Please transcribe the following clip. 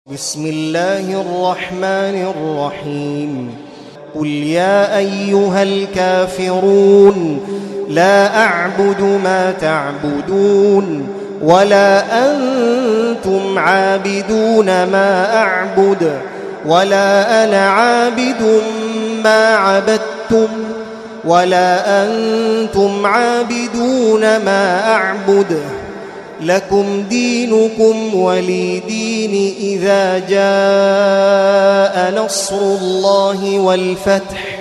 بسم الله الرحمن الرحيم قل يا أيها الكافرون لا أعبد ما تعبدون ولا أنتم عابدون ما أعبد ولا أنا عابد ما عبدتم ولا أنتم عابدون ما أعبد لكم دينكم ولي دين. إذا جاء نصر الله والفتح